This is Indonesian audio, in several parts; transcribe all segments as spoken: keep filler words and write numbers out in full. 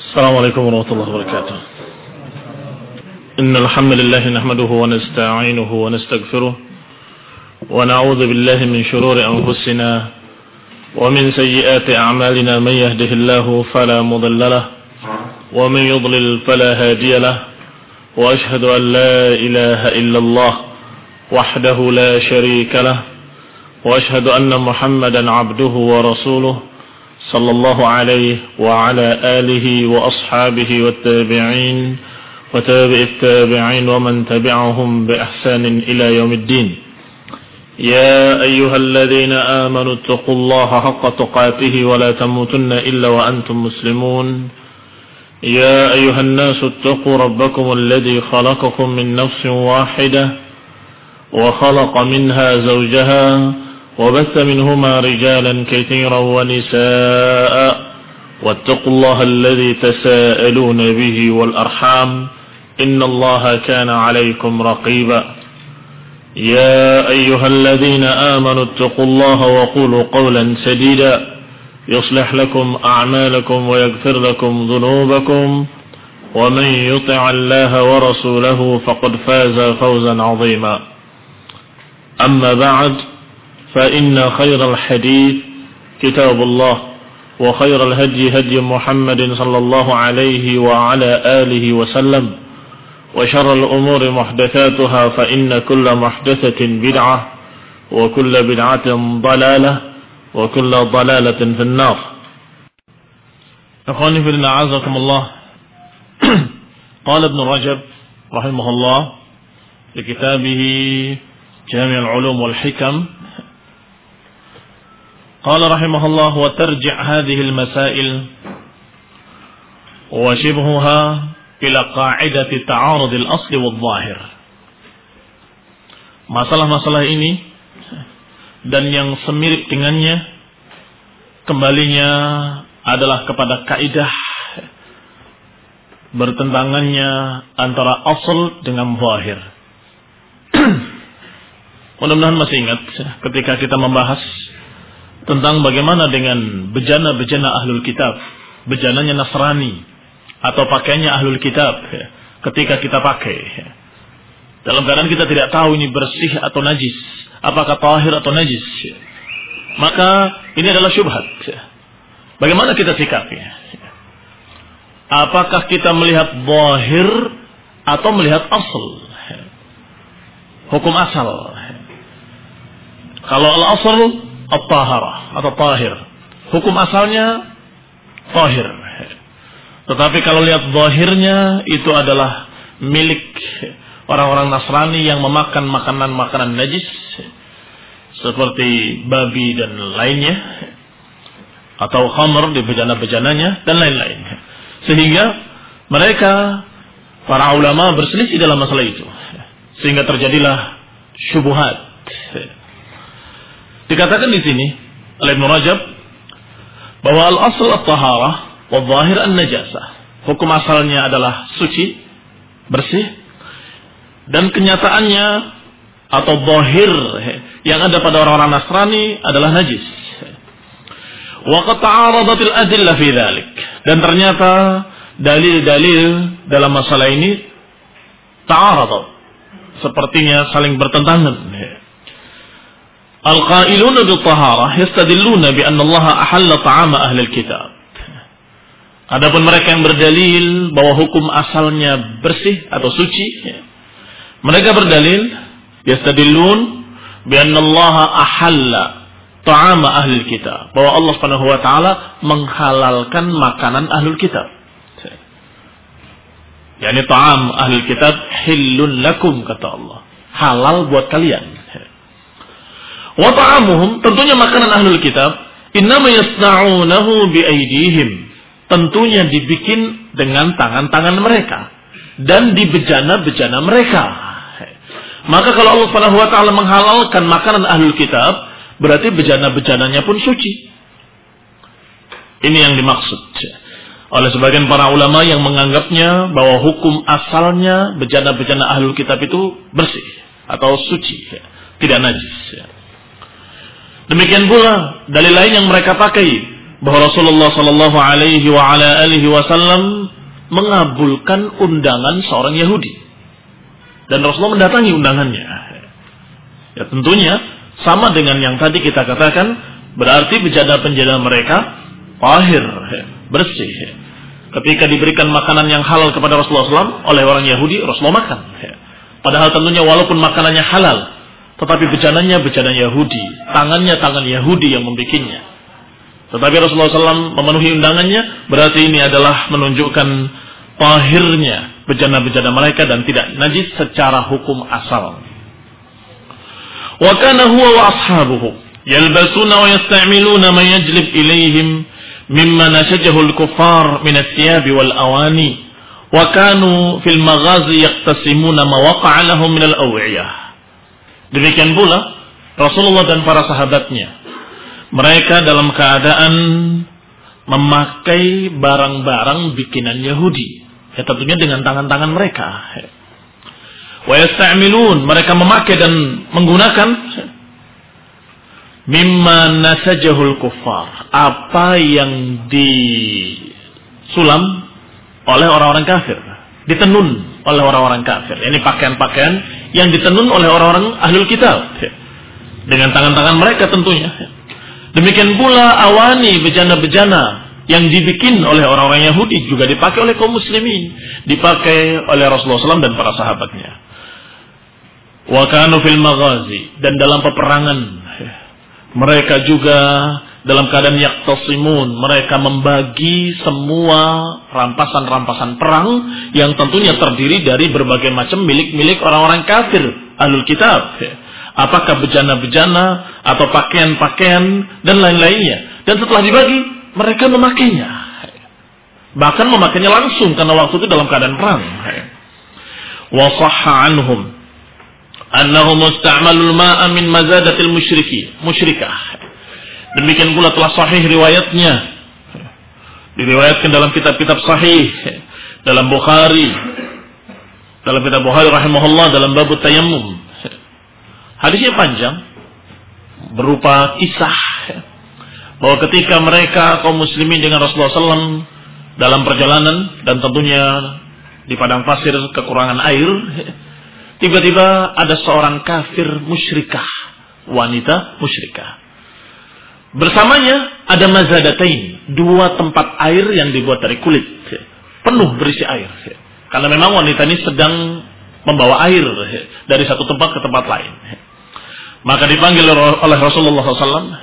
السلام عليكم ورحمة الله وبركاته. إن الحمد لله نحمده ونستعينه ونستغفره ونعوذ بالله من شرور أنفسنا ومن سيئات أعمالنا. من يهده الله فلا مضل له ومن يضلل فلا هادي له وأشهد أن لا إله إلا الله وحده لا شريك له وأشهد أن محمدا عبده ورسوله صلى الله عليه وعلى آله وأصحابه والتابعين وتابع التابعين ومن تبعهم بإحسان إلى يوم الدين. يا أيها الذين آمنوا اتقوا الله حق تقاته ولا تموتن إلا وأنتم مسلمون. يا أيها الناس اتقوا ربكم الذي خلقكم من نفس واحدة وخلق منها زوجها وبث منهما رجالا كثيرا ونساء واتقوا الله الذي تساءلون به والأرحام إن الله كان عليكم رقيبا. يا أيها الذين آمنوا اتقوا الله وقولوا قولا سديدا يصلح لكم أعمالكم ويغفر لكم ذنوبكم ومن يطع الله ورسوله فقد فاز فوزا عظيما. أما بعد فإن خير الحديث كتاب الله وخير الهدي هدي محمد صلى الله عليه وعلى آله وسلم وشر الأمور محدثاتها فإن كل محدثة بدعة وكل بدعة ضلالة وكل ضلالة في النار. أخواني في الله أعزكم الله. قال ابن رجب رحمه الله في كتابه جامع العلوم والحكم قال رحمه الله وترجع هذه المسائل وشبهها إلى قاعدة تعارض الأصل والظاهر. Masalah-masalah ini dan yang semirip dengannya kembalinya adalah kepada kaidah bertentangannya antara asal dengan zahir. Mudah-mudahan masih ingat ketika kita membahas tentang bagaimana dengan bejana-bejana ahlul kitab, bejananya Nasrani atau pakaiannya ahlul kitab ketika kita pakai dalam keadaan kita tidak tahu ini bersih atau najis, apakah tahir atau najis, maka ini adalah syubhat. Bagaimana kita sikapi? Apakah kita melihat zahir atau melihat asal, hukum asal? Kalau al-asal at-taharah atau tahir, hukum asalnya tahir. Tetapi kalau lihat zahirnya itu adalah milik orang-orang Nasrani yang memakan makanan-makanan najis seperti babi dan lainnya, atau khamr di bejana-bejananya dan lain-lain. Sehingga mereka para ulama berselisih dalam masalah itu, sehingga terjadilah syubhat. Dikatakan di sini oleh Ibnu Rajab bahwa al-asl at-taharah wa zahir an-najasah. Hukum asalnya adalah suci, bersih, dan kenyataannya atau zahir yang ada pada orang-orang Nasrani adalah najis. Wa qad ta'aradatil adillah fi dzalik. Dan ternyata dalil-dalil dalam masalah ini ta'arad, sepertinya saling bertentangan. Al-qailuna bil-taharah yastadilluna bi anna Allah ahalla ta'ama ahli al-kitab. Adapun mereka yang berdalil bahwa hukum asalnya bersih atau suci, mereka berdalil yastadillun bi anna Allah ahalla ta'ama ahli al-kitab, bahwa Allah Subhanahu wa taala menghalalkan makanan ahlul kitab. Yani ta'am ahlul kitab hillun lakum, kata Allah, halal buat kalian. Wa ta'amuhum, tentunya makanan ahlul kitab, innama yasna'unahu bi aydihim, tentunya dibikin dengan tangan-tangan mereka dan di bejana-bejana mereka. Maka kalau Allah Subhanahu wa taala menghalalkan makanan ahlul kitab, berarti bejana-bejananya pun suci. Ini yang dimaksud oleh sebagian para ulama yang menganggapnya bahwa hukum asalnya bejana-bejana ahlul kitab itu bersih atau suci, tidak najis. Demikian pula dalil lain yang mereka pakai bahwa Rasulullah sallallahu alaihi wa ala alihi wasallam mengabulkan undangan seorang Yahudi dan Rasulullah mendatangi undangannya. Ya tentunya sama dengan yang tadi kita katakan, berarti bejana-bejana mereka tahir, bersih. Ketika diberikan makanan yang halal kepada Rasulullah sallallahu alaihi wasallam oleh orang Yahudi, Rasulullah makan. Padahal tentunya walaupun makanannya halal, tetapi bejananya bejana Yahudi, tangannya tangan Yahudi yang membikinnya. Tetapi Rasulullah sallallahu alaihi wasallam memenuhi undangannya, berarti ini adalah menunjukkan tahirnya bejana-bejana mereka dan tidak najis secara hukum asal. Wa kana huwa wa ashabuhu yalbasuna wa yasta'miluna ma yajlib ilaihim mimma nashajahu al-kuffar min ath-thiyab wal awani wa kanu fil maghazi yaqtasimuna ma waqa'a lahum min al-aw'iyah. Demikian pula Rasulullah dan para sahabatnya, mereka dalam keadaan memakai barang-barang bikinan Yahudi, ya tentunya dengan tangan-tangan mereka. Wa yasta'milun, mereka memakai dan menggunakan mimma nasajahul kuffar, apa yang disulam oleh orang-orang kafir, ditenun oleh orang-orang kafir. Ini pakaian-pakaian yang ditenun oleh orang-orang ahlul kitab dengan tangan-tangan mereka tentunya. Demikian pula awani, bejana-bejana yang dibikin oleh orang-orang Yahudi juga dipakai oleh kaum muslimin, dipakai oleh Rasulullah sallallahu alaihi wasallam dan para sahabatnya. Wa kanu fil maghazi, dan dalam peperangan mereka juga dalam keadaan yaqtasimun, mereka membagi semua rampasan-rampasan perang yang tentunya terdiri dari berbagai macam milik-milik orang-orang kafir ahlul kitab. Apakah bejana-bejana atau pakaian-pakaian dan lain-lainnya. Dan setelah dibagi, mereka memakainya. Bahkan memakainya langsung karena waktu itu dalam keadaan perang. Wa sahha anhum annahu musta'malul ma'a min mazadatil musyriki musyrikah. Demikian pula telah sahih riwayatnya, diriwayatkan dalam kitab-kitab sahih, dalam Bukhari, dalam kitab Bukhari rahimahullah dalam bab tayammum. Hadisnya panjang, berupa kisah bahwa ketika mereka kaum muslimin dengan Rasulullah sallallahu alaihi wasallam dalam perjalanan dan tentunya di padang pasir kekurangan air, tiba-tiba ada seorang kafir musyrikah, wanita musyrikah. Bersamanya ada mazadatain, dua tempat air yang dibuat dari kulit, penuh berisi air. Karena memang wanita ini sedang membawa air dari satu tempat ke tempat lain. Maka dipanggil oleh Rasulullah sallallahu alaihi wasallam.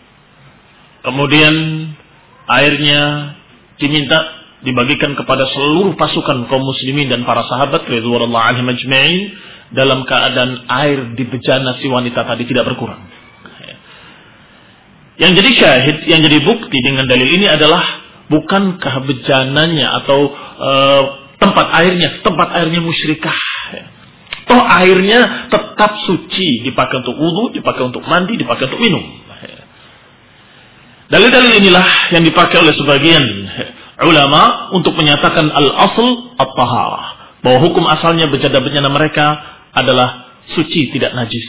Kemudian airnya diminta dibagikan kepada seluruh pasukan kaum muslimin dan para sahabat radhiyallahu anhum ajma'in dalam keadaan air di bejana si wanita tadi tidak berkurang. Yang jadi syahid, yang jadi bukti dengan dalil ini adalah bukankah bejananya atau e, tempat airnya, tempat airnya musyrikah. Toh airnya tetap suci, dipakai untuk wudu, dipakai untuk mandi, dipakai untuk minum. Dalil-dalil inilah yang dipakai oleh sebagian ulama untuk menyatakan al-asl at-taharah, bahwa hukum asalnya bejana-bejana mereka adalah suci, tidak najis.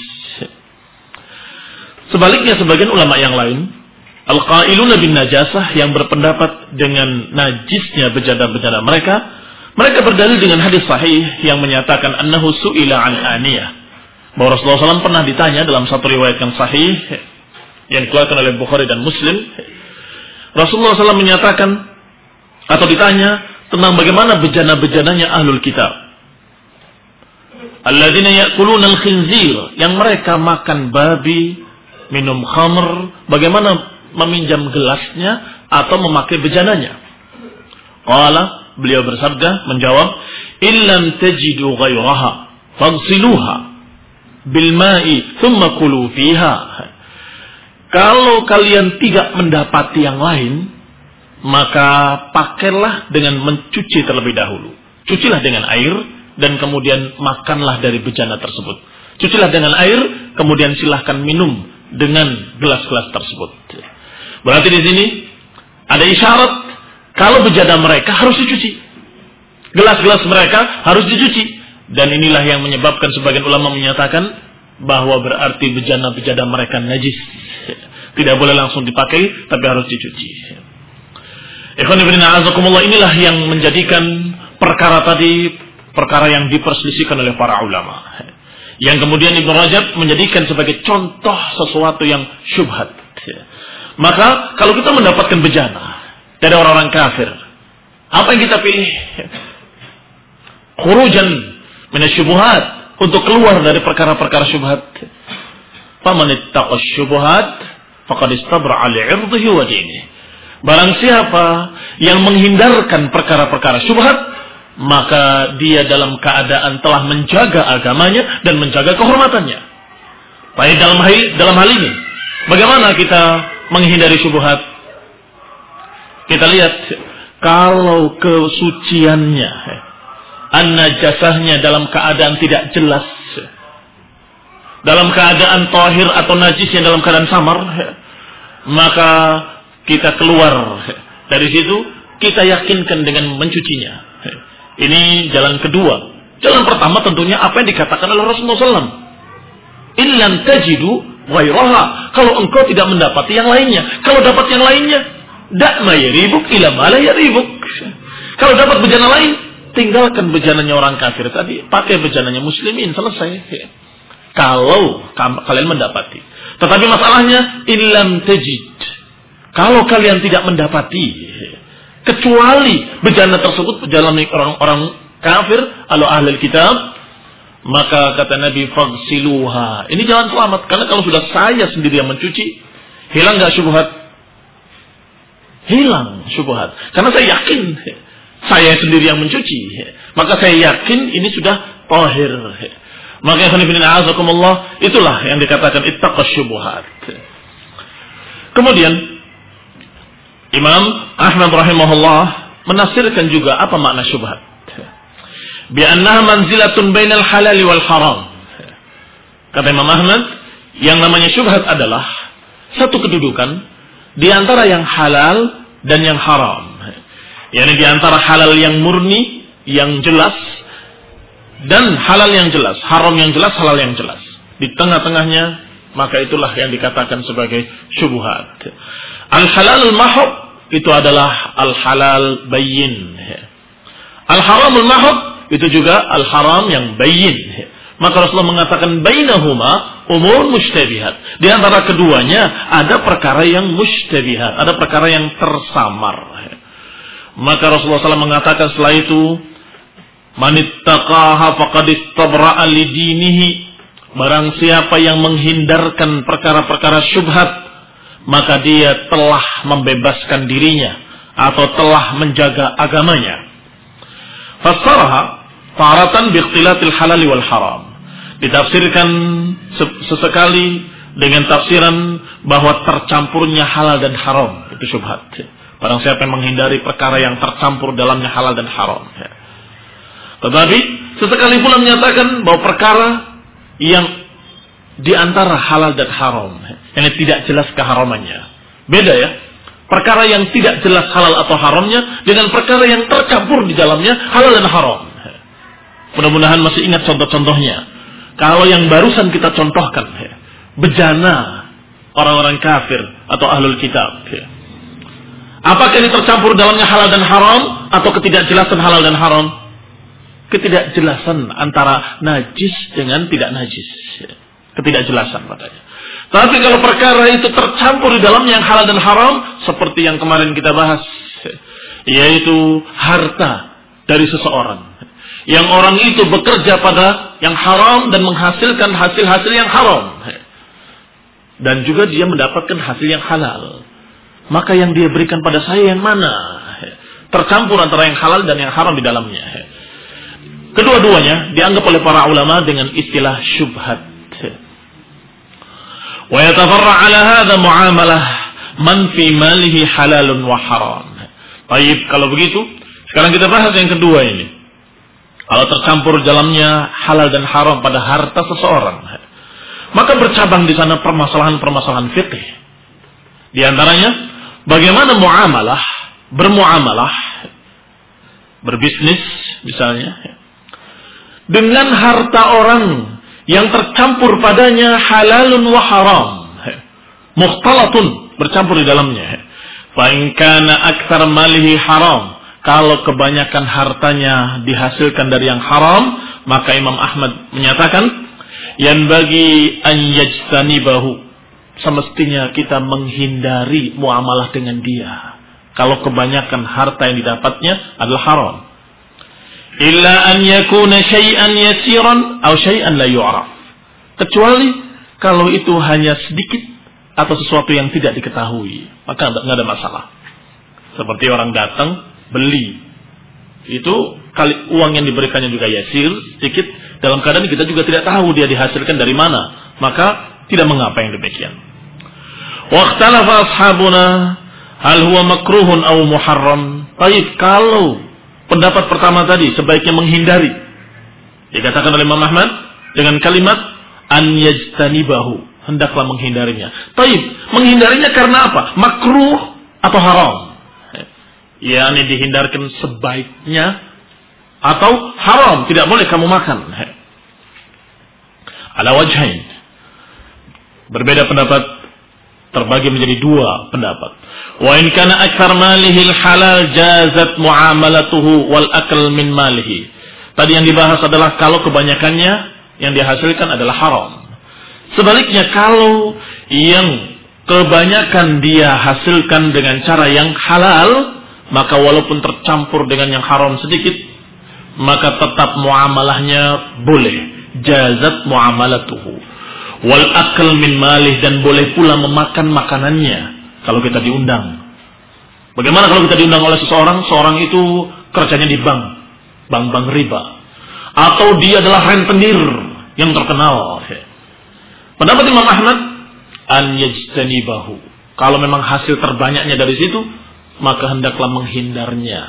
Sebaliknya sebagian ulama yang lain, al-qailuna bin najasah, yang berpendapat dengan najisnya bejana-bejana mereka, mereka berdalil dengan hadis sahih yang menyatakan annahu su'ila an aniyah, bahwa Rasulullah sallallahu alaihi wasallam pernah ditanya dalam satu riwayat yang sahih yang dikeluarkan oleh Bukhari dan Muslim. Rasulullah sallallahu alaihi wasallam menyatakan atau ditanya tentang bagaimana bejana-bejananya ahlul kitab, alladzina ya'kuluna al-khinzir, yang mereka makan babi, minum khamr, bagaimana meminjam gelasnya atau memakai bejananya. Qala, beliau bersabda, menjawab, illam tajidu ghairaha faghsiluha bil ma'i thumma kulu fiha. Kalau kalian tidak mendapati yang lain, maka pakailah dengan mencuci terlebih dahulu. Cucilah dengan air dan kemudian makanlah dari bejana tersebut. Cucilah dengan air, kemudian silahkan minum dengan gelas-gelas tersebut. Berarti di sini ada isyarat kalau bejana mereka harus dicuci, gelas-gelas mereka harus dicuci, dan inilah yang menyebabkan sebagian ulama menyatakan bahwa berarti bejana-bejana mereka najis. Tidak boleh langsung dipakai, tapi harus dicuci. Ikhwan fillah, a'azakumullah, inilah yang menjadikan perkara tadi perkara yang diperselisihkan oleh para ulama. Yang kemudian Ibnu Rajab menjadikan sebagai contoh sesuatu yang syubhat. Maka kalau kita mendapatkan bejana dari orang-orang kafir, apa yang kita pilih? Khurujan minasyubuhat, untuk keluar dari perkara-perkara syubhat. Faman ittaqa syubuhat faqad istabra'a li'irdihi wa dinihi. Barang siapa yang menghindarkan perkara-perkara syubhat, maka dia dalam keadaan telah menjaga agamanya dan menjaga kehormatannya. Baik dalam hal, dalam hal ini, bagaimana kita menghindari syubhat? Kita lihat, kalau kesuciannya, an-najasahnya dalam keadaan tidak jelas, dalam keadaan tahir atau najisnya dalam keadaan samar, maka kita keluar dari situ, kita yakinkan dengan mencucinya. Ini jalan kedua. Jalan pertama tentunya apa yang dikatakan oleh Rasulullah shallallahu alaihi wasallam. Illam tajidu ghairaha. Kalau engkau tidak mendapati yang lainnya. Kalau dapat yang lainnya, da'ma yaribuk ila ma la yaribuk. Kalau dapat bejana lain, tinggalkan bejananya orang kafir tadi, pakai bejananya muslimin, selesai. Kalau kalian mendapati. Tetapi masalahnya, illam tajid. Kalau kalian tidak mendapati, kecuali bejana tersebut bejana orang-orang kafir, atau ahli kitab, maka kata Nabi, fagsiluha. Ini jalan selamat. Karena kalau sudah saya sendiri yang mencuci, hilang gak syubhat? Hilang syubhat. Karena saya yakin saya sendiri yang mencuci, maka saya yakin ini sudah tahir. Maka a'azakumullah, itulah yang dikatakan ittaqash syubhat. Kemudian Imam Ahmad rahimahullah menafsirkan juga apa makna syubhat. Bi annaha manzilatun bainal halal wal haram. Kata Imam Ahmad, yang namanya syubhat adalah satu kedudukan di antara yang halal dan yang haram. yakni di antara halal yang murni, yang jelas, dan halal yang jelas, haram yang jelas, halal yang jelas. Di tengah-tengahnya, maka itulah yang dikatakan sebagai syubhat. Al-halalul mahab itu adalah al-halal bayyin. Al-haramul mahab itu juga al-haram yang bayyin. Maka Rasulullah mengatakan bainahuma umur mushtabihat. Di antara keduanya ada perkara yang mushtabihat, ada perkara yang tersamar. Maka Rasulullah shallallahu alaihi wasallam mengatakan setelah itu, manittaqaha faqad istabra'a lidinihi. Barang siapa yang menghindarkan perkara-perkara syubhat, maka dia telah membebaskan dirinya atau telah menjaga agamanya. Fassaraha taratan biikhtilatil halal wal haram. Ditafsirkan sesekali dengan tafsiran bahwa tercampurnya halal dan haram, itu syubhat. Barang siapa yang menghindari perkara yang tercampur dalamnya halal dan haram. Tetapi sesekali pula menyatakan bahwa perkara yang di antara halal dan haram, yang tidak jelas keharamannya. Beda ya. Perkara yang tidak jelas halal atau haramnya dengan perkara yang tercampur di dalamnya halal dan haram. Mudah-mudahan masih ingat contoh-contohnya. Kalau yang barusan kita contohkan, bejana orang-orang kafir atau ahlul kitab, apakah ini tercampur dalamnya halal dan haram atau ketidakjelasan halal dan haram? Ketidakjelasan antara najis dengan tidak najis. Ketidakjelasan padanya. Tapi kalau perkara itu tercampur di dalamnya yang halal dan haram, seperti yang kemarin kita bahas, yaitu harta dari seseorang. Yang orang itu bekerja pada yang haram dan menghasilkan hasil-hasil yang haram. Dan juga dia mendapatkan hasil yang halal. Maka yang dia berikan pada saya yang mana? Tercampur antara yang halal dan yang haram di dalamnya. Kedua-duanya dianggap oleh para ulama dengan istilah syubhat. Wa yatafarra' 'ala hadha mu'amalah man fi malihi halalun wa haram. Baik, kalau begitu, sekarang kita bahas yang kedua ini. Kalau tercampur dalamnya halal dan haram pada harta seseorang, maka bercabang di sana permasalahan-permasalahan fikih. Di antaranya, bagaimana muamalah, bermuamalah, berbisnis misalnya, dengan harta orang yang tercampur padanya halalun wa haram. mukhtalatun, bercampur di dalamnya. Fa in kana aktsar malihi haram, kalau kebanyakan hartanya dihasilkan dari yang haram, maka Imam Ahmad menyatakan yan bagi an yajtanibahu, semestinya kita menghindari muamalah dengan dia kalau kebanyakan harta yang didapatnya adalah haram. Illa an yakuna syai'an yasiran atau syai'an la yu'raf, kecuali kalau itu hanya sedikit atau sesuatu yang tidak diketahui, maka enggak ada masalah. Seperti orang datang beli, itu kali uang yang diberikannya juga yasir, sedikit, dalam keadaan kita juga tidak tahu dia dihasilkan dari mana, maka tidak mengapa yang demikian. Waqtalafa ashabuna hal huwa makruhun aw muharram. Baik, kalau pendapat pertama tadi sebaiknya menghindari, dikatakan oleh Imam Ahmad dengan kalimat an yajtanibahu, hendaklah menghindarinya. Baik, menghindarinya karena apa? Makruh atau haram? Ya, ini dihindarkan sebaiknya atau haram, tidak boleh kamu makan. Ala wajhain, berbeda pendapat, terbagi menjadi dua pendapat. Wa in kana aktsar malihi halal jazat muamalatuhu wal akl min malihi. Tadi yang dibahas adalah kalau kebanyakannya yang dihasilkan adalah haram. Sebaliknya, kalau yang kebanyakan dia hasilkan dengan cara yang halal, maka walaupun tercampur dengan yang haram sedikit, maka tetap muamalahnya boleh. Jazat muamalatuhu wal akl min malih, dan boleh pula memakan makanannya kalau kita diundang. Bagaimana kalau kita diundang oleh seseorang, seorang itu kerjanya di bank, bank-bank riba, atau dia adalah rentenir yang terkenal. Pendapat Imam Ahmad an yajtanibahu, kalau memang hasil terbanyaknya dari situ, maka hendaklah menghindarnya.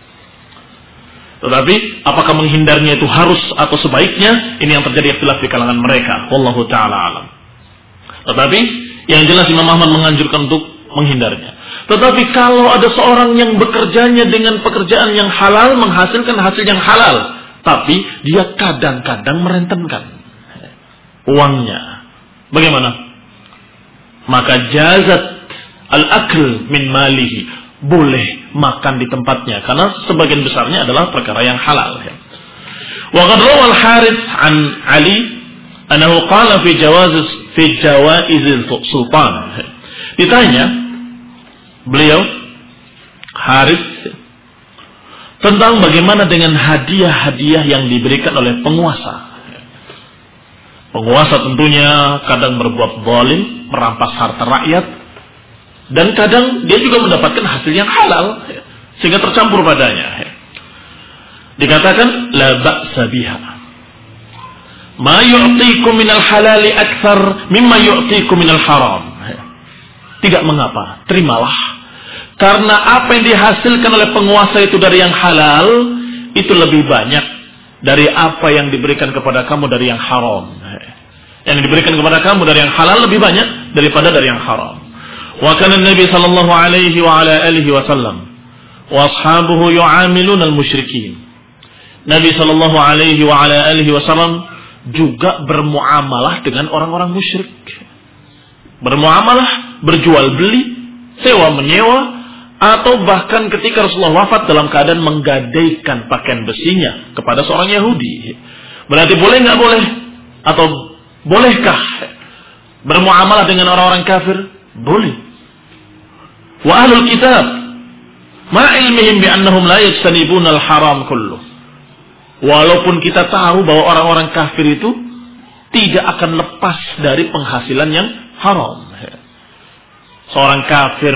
Tetapi apakah menghindarnya itu harus atau sebaiknya, ini yang terjadi ikhtilaf di kalangan mereka. Wallahu ta'ala alam. Tetapi yang jelas Imam Ahmad menganjurkan untuk menghindarnya. Tetapi kalau ada seorang yang bekerjanya dengan pekerjaan yang halal, menghasilkan hasil yang halal, tapi dia kadang-kadang merentenkan uangnya, bagaimana? Maka jazat al-akl min malihi, boleh makan di tempatnya karena sebagian besarnya adalah perkara yang halal. Wa qad rawa al-Harits an Ali annahu qala fi jawaz fi jawaiz sultan. Ditanya beliau Harits tentang bagaimana dengan hadiah-hadiah yang diberikan oleh penguasa. Penguasa tentunya kadang berbuat zalim, merampas harta rakyat, dan kadang dia juga mendapatkan hasil yang halal, sehingga tercampur padanya. Dikatakan la ba'sa biha, ma yu'tikum minal halali aktsar mimma yu'tikum minal haram. Tidak mengapa, terimalah, karena apa yang dihasilkan oleh penguasa itu dari yang halal, itu lebih banyak dari apa yang diberikan kepada kamu dari yang haram. Yang diberikan kepada kamu dari yang halal lebih banyak daripada dari yang haram. Wa kana Nabi sallallahu alaihi wa ala alihi wasallam wa ashabuhu yu'amiluna al-musyrikin. Nabi sallallahu alaihi wa ala alihi wasallam juga bermuamalah dengan orang-orang musyrik. Bermuamalah, berjual beli, sewa menyewa, atau bahkan ketika Rasulullah wafat dalam keadaan menggadaikan pakaian besinya kepada seorang Yahudi. Berarti boleh enggak boleh? Atau bolehkah bermuamalah dengan orang-orang kafir? Boleh. Wa ahlul kitab ma ilmihim bi annahum la yajtanibuna al-haram kullu. Walaupun kita tahu bahwa orang-orang kafir itu tidak akan lepas dari penghasilan yang haram. Seorang kafir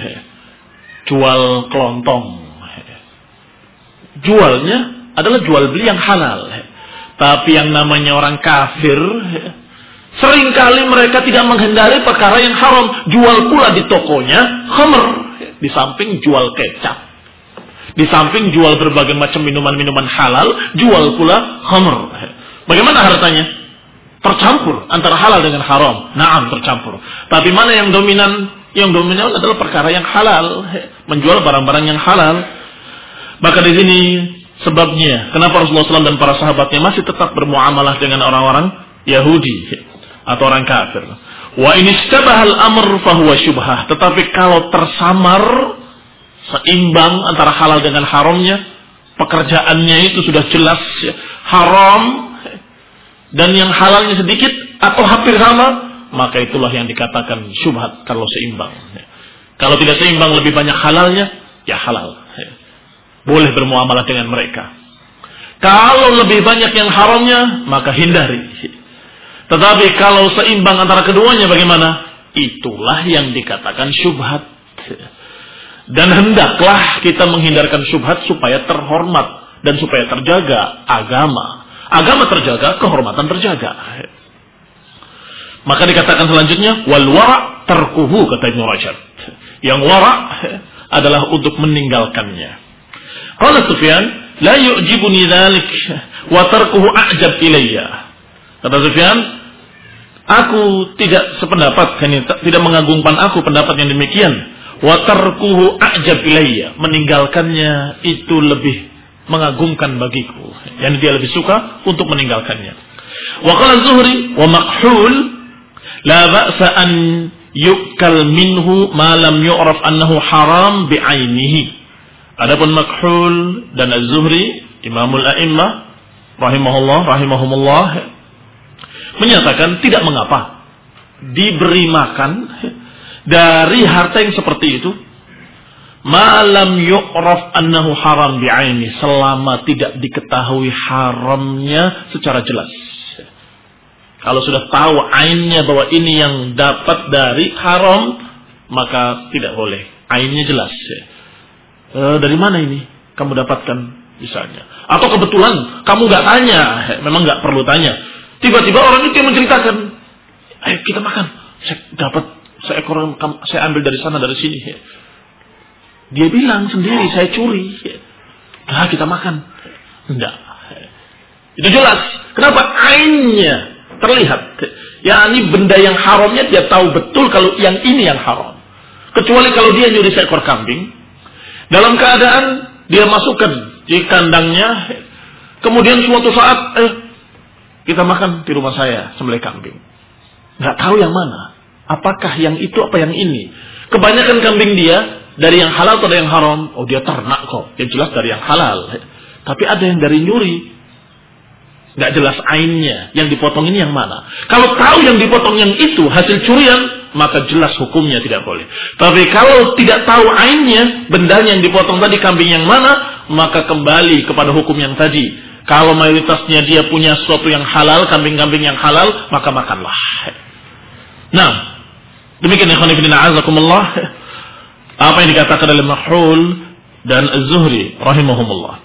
jual kelontong, jualnya adalah jual beli yang halal. Tapi yang namanya orang kafir, seringkali mereka tidak menghindari perkara yang haram. Jual pula di tokonya khamr, di samping jual kecap, di samping jual berbagai macam minuman-minuman halal, jual pula khamr. Bagaimana hartanya? Tercampur antara halal dengan haram. Naam, tercampur. Tapi mana yang dominan? Yang dominan adalah perkara yang halal, menjual barang-barang yang halal. Maka di sini sebabnya kenapa Rasulullah shallallahu alaihi wasallam dan para sahabatnya masih tetap bermuamalah dengan orang-orang Yahudi atau orang kafir. Wa in istabahal amr fahuwa syubhah. Tetapi kalau tersamar, seimbang antara halal dengan haramnya, pekerjaannya itu sudah jelas haram dan yang halalnya sedikit atau hampir sama, maka itulah yang dikatakan syubhat kalau seimbang. Kalau tidak seimbang, lebih banyak halalnya, ya halal. Boleh bermuamalah dengan mereka. Kalau lebih banyak yang haramnya, maka hindari. Tetapi kalau seimbang antara keduanya bagaimana? Itulah yang dikatakan syubhat. Dan hendaklah kita menghindarkan syubhat supaya terhormat dan supaya terjaga agama. Agama terjaga, kehormatan terjaga. Maka dikatakan selanjutnya, wal wara' tarkuhu, kata Ibnu Rajab. Yang wara' adalah untuk meninggalkannya. Qala Sufyan, la yu'jibuni dzalik wa tarkuhu a'jab ilayya. Kata Sufyan, aku tidak sependapat, tidak mengagumkan aku pendapat yang demikian. Wa tarkuhu a'jab ilayya, meninggalkannya itu lebih mengagumkan bagiku. Yang dia lebih suka untuk meninggalkannya. Wa qala Zuhri wa Makhul, la ba'sa an yu'kal minhu ma lam yu'raf annahu haram bi'ainihi. Adapun Makhul dan Az-Zuhri, Imamul A'immah rahimahullah rahimahumullah, menyatakan tidak mengapa diberi makan dari harta yang seperti itu, ma lam yu'raf annahu haram bi'aini, selama tidak diketahui haramnya secara jelas. Kalau sudah tahu ainnya bahwa ini yang dapat dari haram, maka tidak boleh. Ainnya jelas. E, dari mana ini kamu dapatkan misalnya? Atau kebetulan kamu nggak tanya, memang nggak perlu tanya. Tiba-tiba orang itu yang menceritakan, ayo kita makan. Saya dapat seekor, saya ambil dari sana dari sini. Dia bilang sendiri, saya curi. Nah, kita makan. Enggak. Itu jelas. Kenapa? Ainnya terlihat. Ya, ini benda yang haramnya dia tahu betul kalau yang ini yang haram. Kecuali kalau dia nyuri seekor kambing, dalam keadaan dia masukkan di kandangnya, kemudian suatu saat eh, kita makan di rumah saya sembelih kambing. Nggak tahu yang mana. Apakah yang itu apa yang ini? Kebanyakan kambing dia dari yang halal atau dari yang haram? Oh, dia ternak kok. Yang jelas dari yang halal. Tapi ada yang dari nyuri. Nggak jelas ainnya, yang dipotong ini yang mana. Kalau tahu yang dipotong yang itu hasil curian, maka jelas hukumnya tidak boleh. Tapi kalau tidak tahu ainnya, bendanya yang dipotong tadi kambing yang mana, maka kembali kepada hukum yang tadi. Kalau mayoritasnya dia punya sesuatu yang halal, kambing-kambing yang halal, maka makanlah. Nah, demikian ikhwan fillah azakumullah, apa yang dikatakan oleh Makhul dan Az-Zuhri rahimahumullah.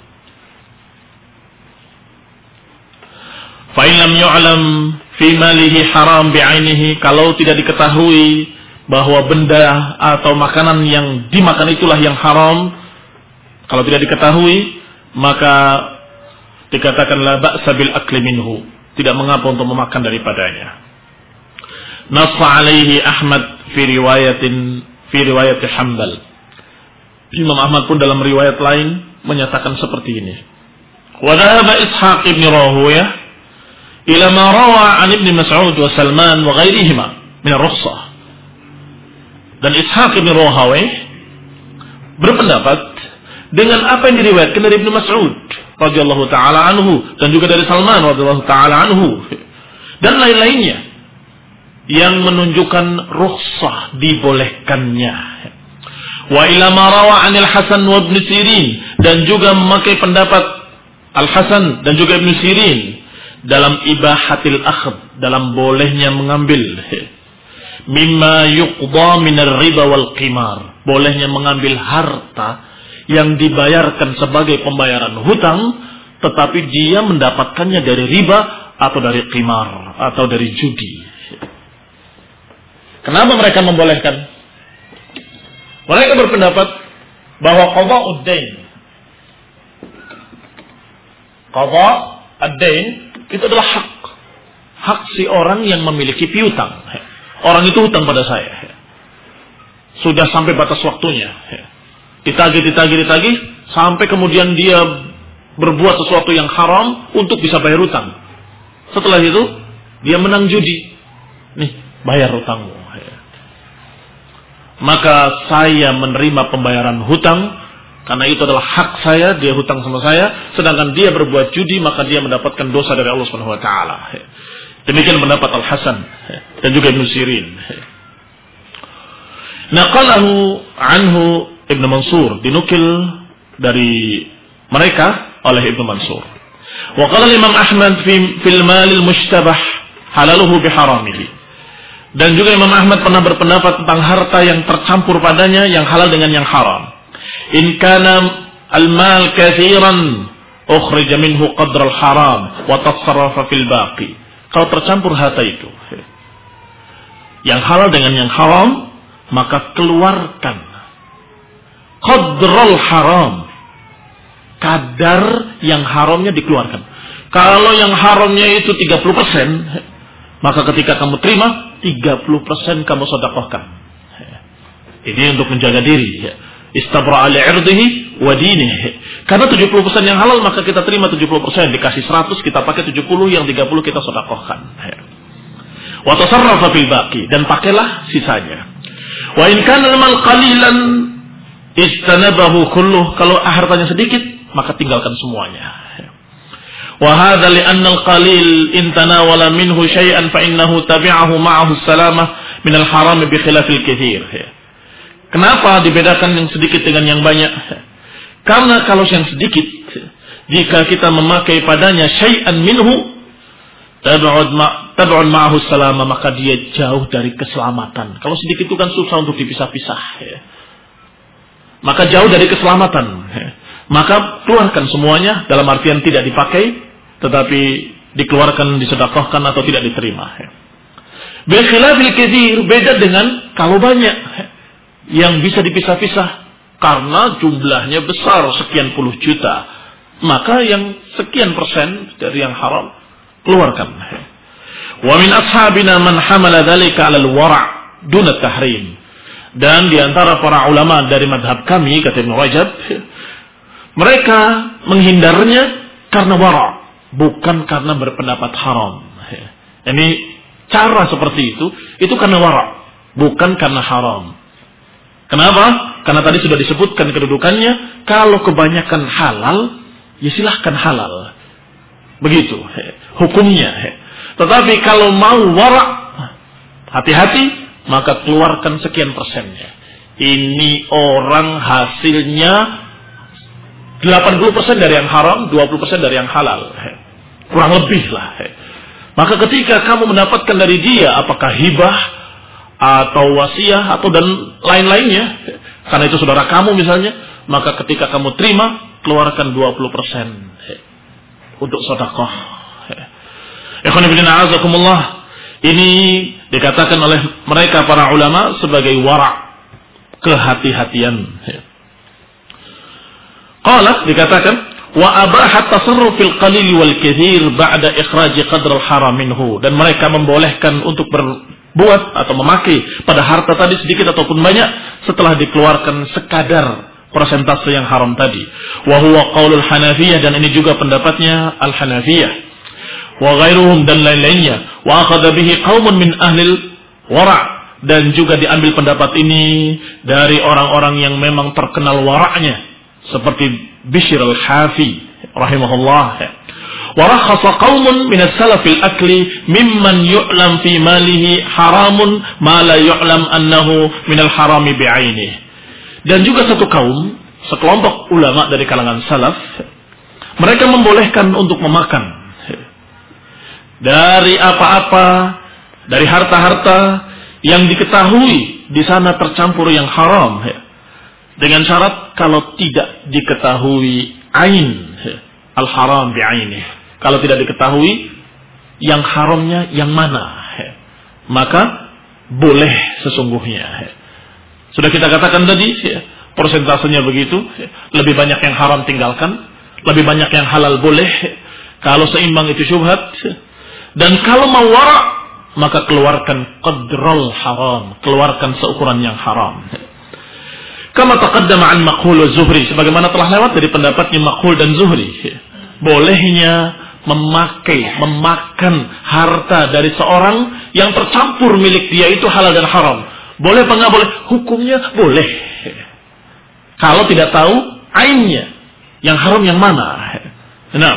Fa in lam yu'lam fi malihi haram bi'ainihi, kalau tidak diketahui bahwa benda atau makanan yang dimakan itulah yang haram, kalau tidak diketahui, maka dikatakan la ba'sa bil akli minhu, tidak mengapa untuk memakan daripadanya. Nassa alaihi Ahmad fi riwayatin fi riwayat Hanbal. Imam Ahmad pun dalam riwayat lain menyatakan seperti ini. Wa dhahaba Ishaq ibn Rahuyah ila ma rawa an Ibn Mas'ud wa Salman wa ghairihima min ar-rukhsah. Dan Ishaq ibn Rahawayh berpendapat dengan apa yang diriwayatkan dari Ibn Mas'ud radhiyallahu taala anhu dan juga dari Salman radhiyallahu taala anhu dan lain-lainnya yang menunjukkan rukhsah dibolehkannya. Wa ila ma rawa anil Hasan wa Ibn Sirin, dan juga memakai pendapat Al-Hasan dan juga Ibn Sirin dalam ibahatil akhd, dalam bolehnya mengambil mimma yuqda minar riba wal qimar, bolehnya mengambil harta yang dibayarkan sebagai pembayaran hutang tetapi dia mendapatkannya dari riba atau dari qimar atau dari judi. Kenapa mereka membolehkan? Mereka berpendapat bahwa qada'ud dain, qada' ad-dain itu adalah hak. Hak si orang yang memiliki piutang. Orang itu hutang pada saya. Sudah sampai batas waktunya. Ditagih, ditagih, ditagih. Sampai kemudian dia berbuat sesuatu yang haram untuk bisa bayar hutang. Setelah itu, dia menang judi. Nih, bayar hutangmu. Maka saya menerima pembayaran hutang karena itu adalah hak saya, dia hutang sama saya, sedangkan dia berbuat judi maka dia mendapatkan dosa dari Allah Subhanahu wa taala. Demikian pendapat Al-Hasan dan juga Ibnu Sirin. Naqalahu anhu Ibnu Mansur, dinukil dari mereka oleh Ibnu Mansur. Wa qala Imam Ahmad fi fil mal al-mushtabah halaluhu biharamihi. Dan juga Imam Ahmad pernah berpendapat tentang harta yang tercampur padanya yang halal dengan yang haram. In kana al-mal katsiran ukhrija minhu qadra al-haram wa tasarrafa fil baqi. Kalau tercampur harta itu yang halal dengan yang haram, maka keluarkan qadra al-haram, kadar yang haramnya dikeluarkan. Kalau yang haramnya itu tiga puluh persen, maka ketika kamu terima tiga puluh persen kamu sedekahkan. Ini untuk menjaga diri. Istabra'a li'irdihi wa dinihi. Karena tujuh puluh persen yang halal maka kita terima tujuh puluh persen, dikasih seratus kita pakai tujuh puluh, yang tiga puluh kita sedekahkan. Wa tasarrafa fil baqi, dan pakailah sisanya. Wa in kana al-mal qalilan istanabahu kulluh, kalau hartanya sedikit maka tinggalkan semuanya. Wa hadza li anna al-qalil in tanawala minhu syai'an fa innahu tabi'ahu ma'ahu salamah min al-haram bi khilafil katsir. Kenapa dibedakan yang sedikit dengan yang banyak? Karena kalau yang sedikit, jika kita memakai padanya syai'an minhu tab'ud ma tab'ud ma'ahu salamah, maka dia jauh dari keselamatan. Kalau sedikit itu kan susah untuk dipisah-pisah, maka jauh dari keselamatan. Maka keluarkan semuanya, dalam artian tidak dipakai tetapi dikeluarkan, disedekahkan atau tidak diterima. Bil khilafil katsir, beda dengan kalau banyak yang bisa dipisah-pisah karena jumlahnya besar sekian puluh juta, maka yang sekian persen dari yang haram keluarkan. Wa min ashabina man hamala dzalika 'ala al-wara' duna tahrim. Dan di antara para ulama dari mazhab kami, kata Ibnu Rajab, mereka menghindarnya karena wara', bukan karena berpendapat haram. Ini cara seperti itu, itu karena wara', bukan karena haram. Kenapa? Karena tadi sudah disebutkan kedudukannya, kalau kebanyakan halal, ya silahkan halal. Begitu hukumnya. Tetapi kalau mau wara', hati-hati, maka keluarkan sekian persennya. Ini orang hasilnya delapan puluh persen dari yang haram, dua puluh persen dari yang halal. Kurang lebih lah. Maka ketika kamu mendapatkan dari dia, apakah hibah atau wasiah atau dan lain-lainnya, karena itu saudara kamu misalnya, maka ketika kamu terima, keluarkan dua puluh persen untuk sedekah. Ikhwan fillah azakumullah, ini dikatakan oleh mereka para ulama sebagai wara', kehati-hatian. Qala, dikatakan wa abahat tasarruf fil qalil wal katsir ba'da ikhraj qadr al haram minhu, dan mereka membolehkan untuk berbuat atau memakai pada harta tadi sedikit ataupun banyak setelah dikeluarkan sekadar persentase yang haram tadi. Wa huwa qaulul Hanafiyah, dan ini juga pendapatnya Al Hanafiyah wa ghairuhum dan lain-lainnya. Wa akhadha bihi qaumun min ahli wara', dan juga diambil pendapat ini dari orang-orang yang memang terkenal wara'nya seperti Bishr al-Hafi rahimahullah. Wa rakhasa qaumun min as-salaf al-akli mimman yu'lam fi malihi haramun ma la yu'lam annahu min al-harami bi'ainihi. Dan juga satu kaum, sekelompok ulama dari kalangan salaf, mereka membolehkan untuk memakan dari apa-apa, dari harta-harta yang diketahui di sana tercampur yang haram, dengan syarat kalau tidak diketahui ain al-haram bi'ainih, kalau tidak diketahui yang haramnya yang mana, maka boleh sesungguhnya. Sudah kita katakan tadi, persentasenya begitu, lebih banyak yang haram tinggalkan, lebih banyak yang halal boleh, kalau seimbang itu syubhat. Dan kalau mau wara', maka keluarkan qadral haram, keluarkan seukuran yang haram. Kama taqaddama an Makhul wa Zuhri, sebagaimana telah lewat dari pendapatnya Makhul dan Zuhri, bolehnya memakai, memakan harta dari seorang yang tercampur milik dia itu halal dan haram. Boleh apa enggak boleh? Hukumnya boleh. Kalau tidak tahu ainnya, yang haram yang mana. Nah,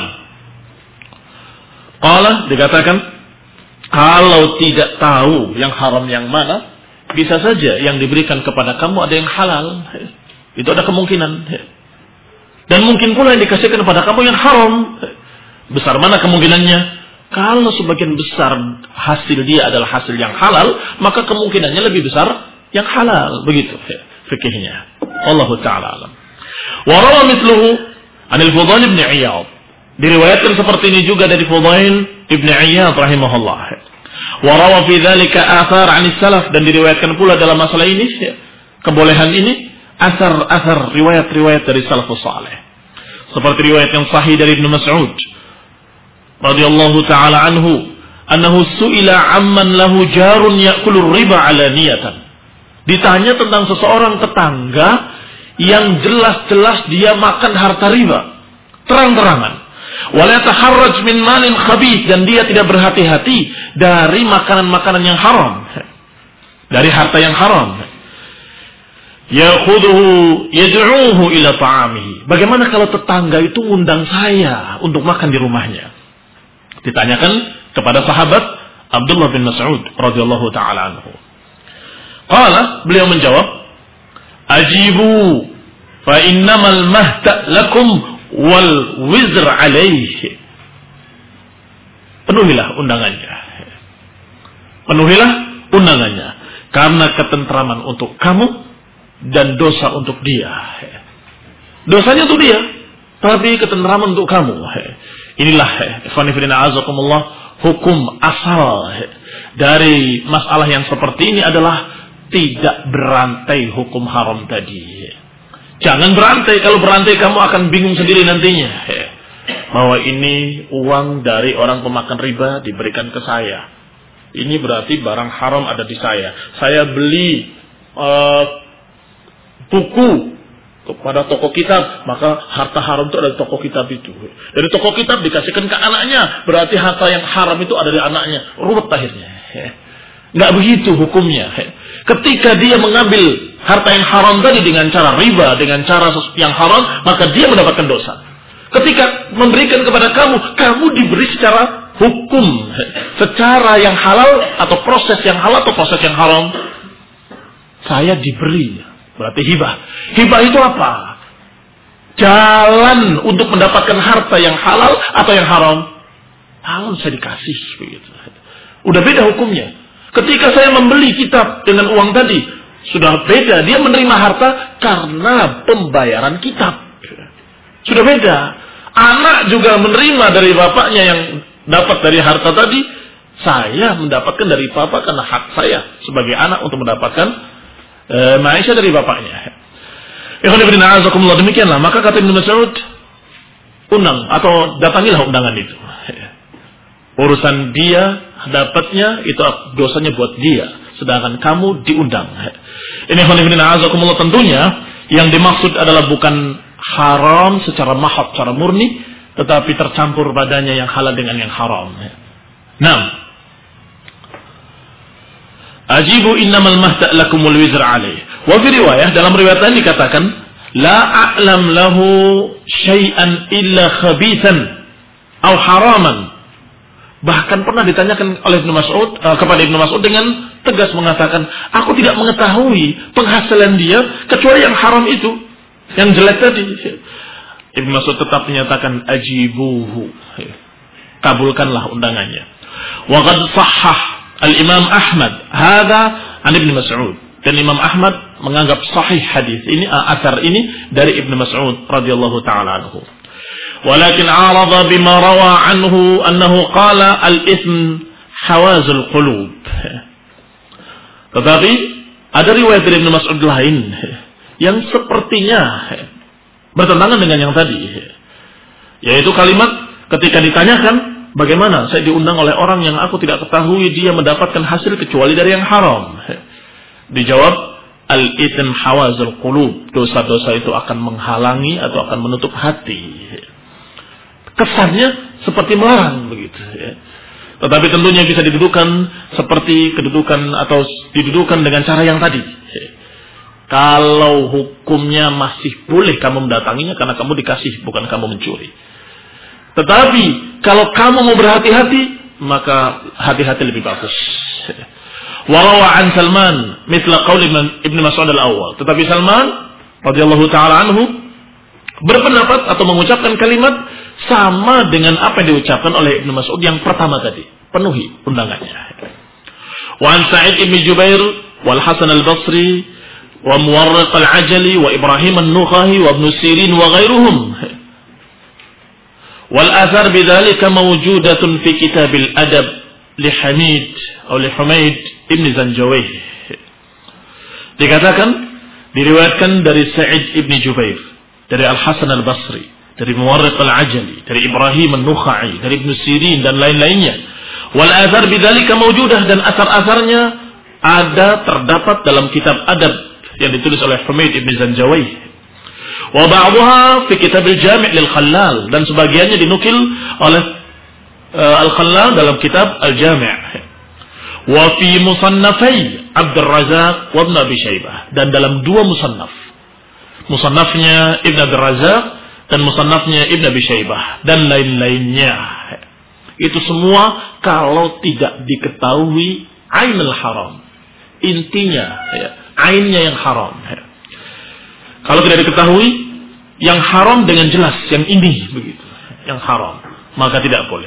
qala dikatakan kalau tidak tahu yang haram yang mana, bisa saja yang diberikan kepada kamu ada yang halal. Itu ada kemungkinan. Dan mungkin pula yang dikasihkan kepada kamu yang haram. Besar mana kemungkinannya? Kalau sebagian besar hasil dia adalah hasil yang halal, maka kemungkinannya lebih besar yang halal. Begitu fikihnya. Wallahu ta'ala alam. Wa rawa mithluhu 'anil Fudail bin Iyad. Diriwayatkan seperti ini juga dari Fudail bin Iyad rahimahullah. Wa rawa fi dzalika athar 'anis salaf, dan diriwayatkan pula dalam masalah ini, kebolehan ini, asar-asar riwayat-riwayat dari salafus saleh. Seperti riwayat yang sahih dari Ibnu Mas'ud radhiyallahu taala anhu, annahu su'ila amman lahu jarun ya'kulu riba 'alaniyatan. Ditanya tentang seseorang tetangga yang jelas-jelas dia makan harta riba terang-terangan. Wa la yataharraj min malin khabith, dan dia tidak berhati-hati dari makanan-makanan yang haram, dari harta yang haram. Ya'khudhuhu yad'uuhu ila ta'amihi. Bagaimana kalau tetangga itu undang saya untuk makan di rumahnya? Ditanyakan kepada sahabat Abdullah bin Mas'ud radhiyallahu taala anhu. Qala, beliau menjawab, ajibu fa innamal mahta lakum wal wizr alaihi. Penuhilah undangannya. Penuhilah undangannya, karena ketentraman untuk kamu dan dosa untuk dia. Dosanya untuk dia, tapi ketentraman untuk kamu. Inilah ikhwan fillah azakumullah, hukum asal dari masalah yang seperti ini adalah tidak berantai hukum haram tadi. Jangan berantai. Kalau berantai kamu akan bingung sendiri nantinya. Bahwa ini uang dari orang pemakan riba diberikan ke saya. Ini berarti barang haram ada di saya. Saya beli uh, buku kepada toko kitab, maka harta haram itu ada di toko kitab itu. Dari toko kitab dikasihkan ke anaknya, berarti harta yang haram itu ada di anaknya. Ruwet akhirnya. Nggak begitu hukumnya. Ketika dia mengambil harta yang haram tadi dengan cara riba, dengan cara yang haram, maka dia mendapatkan dosa. Ketika memberikan kepada kamu, kamu diberi secara hukum, secara yang halal atau proses yang halal atau proses yang haram. Saya diberi, berarti hibah. Hibah itu apa? Jalan untuk mendapatkan harta yang halal atau yang haram. Halal saya dikasih begitu. Udah beda hukumnya. Ketika saya membeli kitab dengan uang tadi, sudah beda. Dia menerima harta karena pembayaran kitab. Sudah beda. Anak juga menerima dari bapaknya yang dapat dari harta tadi. Saya mendapatkan dari bapak karena hak saya sebagai anak untuk mendapatkan e, maisha dari bapaknya. Demikianlah. Maka kata Ibnu Mas'ud, undang atau datangilah undangan itu. Urusan dia dapatnya itu dosanya buat dia, sedangkan kamu diundang. Ini khonifidina tentunya yang dimaksud adalah bukan haram secara mahab, secara murni, tetapi tercampur padanya yang halal dengan yang haram. Nah, ajibu innamal mahta lakumul wizr alaih. Wa fi riwayah, dalam riwayat lain dikatakan, la a'lam lahu syai'an illa khabithan aw haraman. Bahkan pernah ditanyakan oleh Ibnu Mas'ud uh, kepada Ibnu Mas'ud dengan tegas mengatakan, aku tidak mengetahui penghasilan dia kecuali yang haram itu, yang jelek tadi. Ibnu Mas'ud tetap menyatakan ajibuhu, kabulkanlah undangannya. Wa qad sahhah al-Imam Ahmad hadza an Ibnu Mas'ud, dan Imam Ahmad menganggap sahih hadis ini, asar ini dari Ibnu Mas'ud radhiyallahu taala anhu. Walakin arada bima rawa anhu annahu qala al-itsm hawazul qulub. Tetapi ada riwayat dari Ibnu Mas'ud lain yang sepertinya bertentangan dengan yang tadi, yaitu kalimat ketika ditanyakan, bagaimana saya diundang oleh orang yang aku tidak ketahui dia mendapatkan hasil kecuali dari yang haram. Dijawab, al-itsm hawazul qulub, dosa-dosa itu akan menghalangi atau akan menutup hati. Kesannya seperti melarang begitu ya. Tetapi tentunya bisa didudukan seperti kedudukan atau didudukan dengan cara yang tadi. Kalau hukumnya masih boleh kamu mendatanginya karena kamu dikasih, bukan kamu mencuri. Tetapi kalau kamu mau berhati-hati, maka hati-hati lebih bagus. Warawa an Salman mithla qauli Ibnu Mas'ud al-awwal. Tetapi Salman radhiyallahu taala anhu berpendapat atau mengucapkan kalimat sama dengan apa yang diucapkan oleh Ibnu Mas'ud yang pertama tadi. Penuhi undangannya. Wa an Sa'id ibn Jubair wal Hasan al-Basri wa Muwarriq al-Ajali wa Ibrahim an-Nukhahi wa Ibn Sirin wa ghairuhum. Wal athar bidzalika mawjudatun fi kitab al-adab li Hamid atau li Humaid ibn Zanjawih. Dikatakan diriwayatkan dari Sa'id ibn Jubair, dari Al-Hasan al-Basri, dari Muwarriq al-Ajali, dari Ibrahim an-Nukhai, dari Ibn Sirin dan lain-lainnya. Wal athar bidzalika mawjudah, dan asar-asarnya ada terdapat dalam kitab adab yang ditulis oleh Humaid ibn Zanjawih. Wa ba'daha fi kitab al-Jami' lil Khallal, dan sebagiannya dinukil oleh uh, Al-Khallal dalam kitab Al-Jami'. Wa fi musannafai Abdul Razak wa Ibn Abi Shaybah, dan dalam dua musannaf, musannafnya Ibn Abdul Razak dan musannafnya Ibn Abi Shaybah dan lain-lainnya. Itu semua kalau tidak diketahui ainul haram, intinya ya, ainnya yang haram ya. Kalau tidak diketahui yang haram dengan jelas, yang ini begitu, yang haram, maka tidak boleh.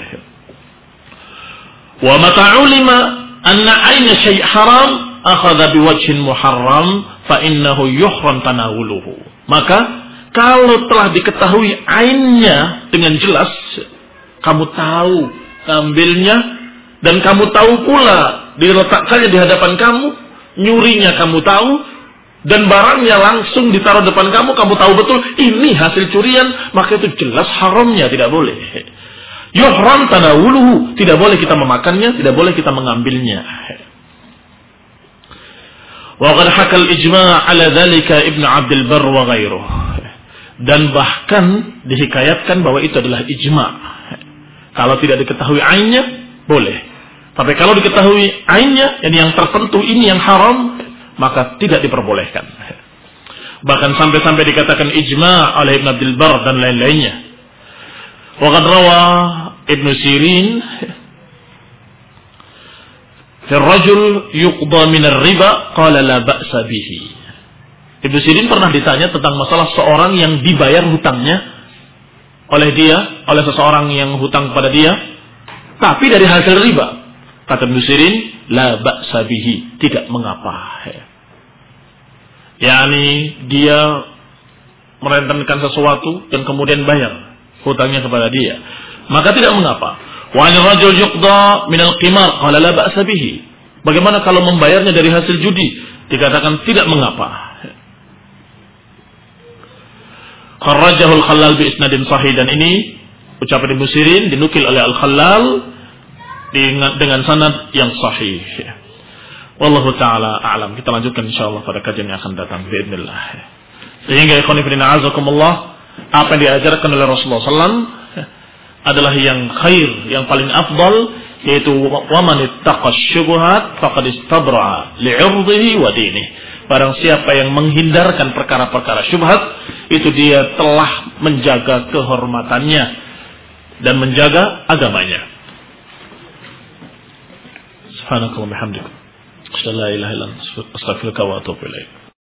Wa mata'ulima anna aina syai' haram akhadha biwajhin muharram fa innahu yuhram tanawuluhu. Maka kalau telah diketahui ainnya dengan jelas, kamu tahu ngambilnya, dan kamu tahu pula diletakkannya di hadapan kamu, nyurinya kamu tahu, dan barangnya langsung ditaruh depan kamu, kamu tahu betul ini hasil curian, maka itu jelas haramnya, tidak boleh. Yuhram tanawuluhu, tidak boleh kita memakannya, tidak boleh kita mengambilnya. Wa qad hakal ijma' ala dzalika Ibnu Abdul Barr wa ghairuh. Dan bahkan dihikayatkan bahwa itu adalah ijma'. Kalau tidak diketahui ainnya, boleh. Tapi kalau diketahui ainnya, yani yang tertentu ini yang haram, maka tidak diperbolehkan. Bahkan sampai-sampai dikatakan ijma' oleh Ibn Abdul Barr dan lain-lainnya. Wa qad rawa Ibn Sirin fi ar-rajul yuqda min ar-riba qala la ba'sa bihi. Ibn Sirin pernah ditanya tentang masalah seorang yang dibayar hutangnya oleh dia, oleh seseorang yang hutang kepada dia, tapi dari hasil riba. Kata Ibn Sirin, la ba'sa bihi, tidak mengapa. Yani dia merentenkan sesuatu dan kemudian bayar hutangnya kepada dia, maka tidak mengapa. Wa 'anil rajul yuqda min al-qimar qala la ba'sa bihi. Bagaimana kalau membayarnya dari hasil judi? Dikatakan tidak mengapa. Kharrajahul Khallal bi isnadin sahih, dan ini ucapan Ibnu Sirin dinukil oleh Al-Khallal dengan, dengan sanad yang sahih. Wallahu taala a'lam. Kita lanjutkan insyaallah pada kajian yang akan datang باذنillah. Sehingga ikhwan fillah azakumullah, apa yang diajarkan oleh Rasulullah sallallahu alaihi wasallam adalah yang khair, yang paling afdal, yaitu wa man ittaqash syubhat faqad istabra'a li'irdihi wa dinihi. Barang siapa yang menghindarkan perkara-perkara syubhat, itu dia telah menjaga kehormatannya dan menjaga agamanya. Subhanakallahumma wa bihamdika, asyhadu an la ilaha illa anta, astaghfiruka wa atubu ilaik.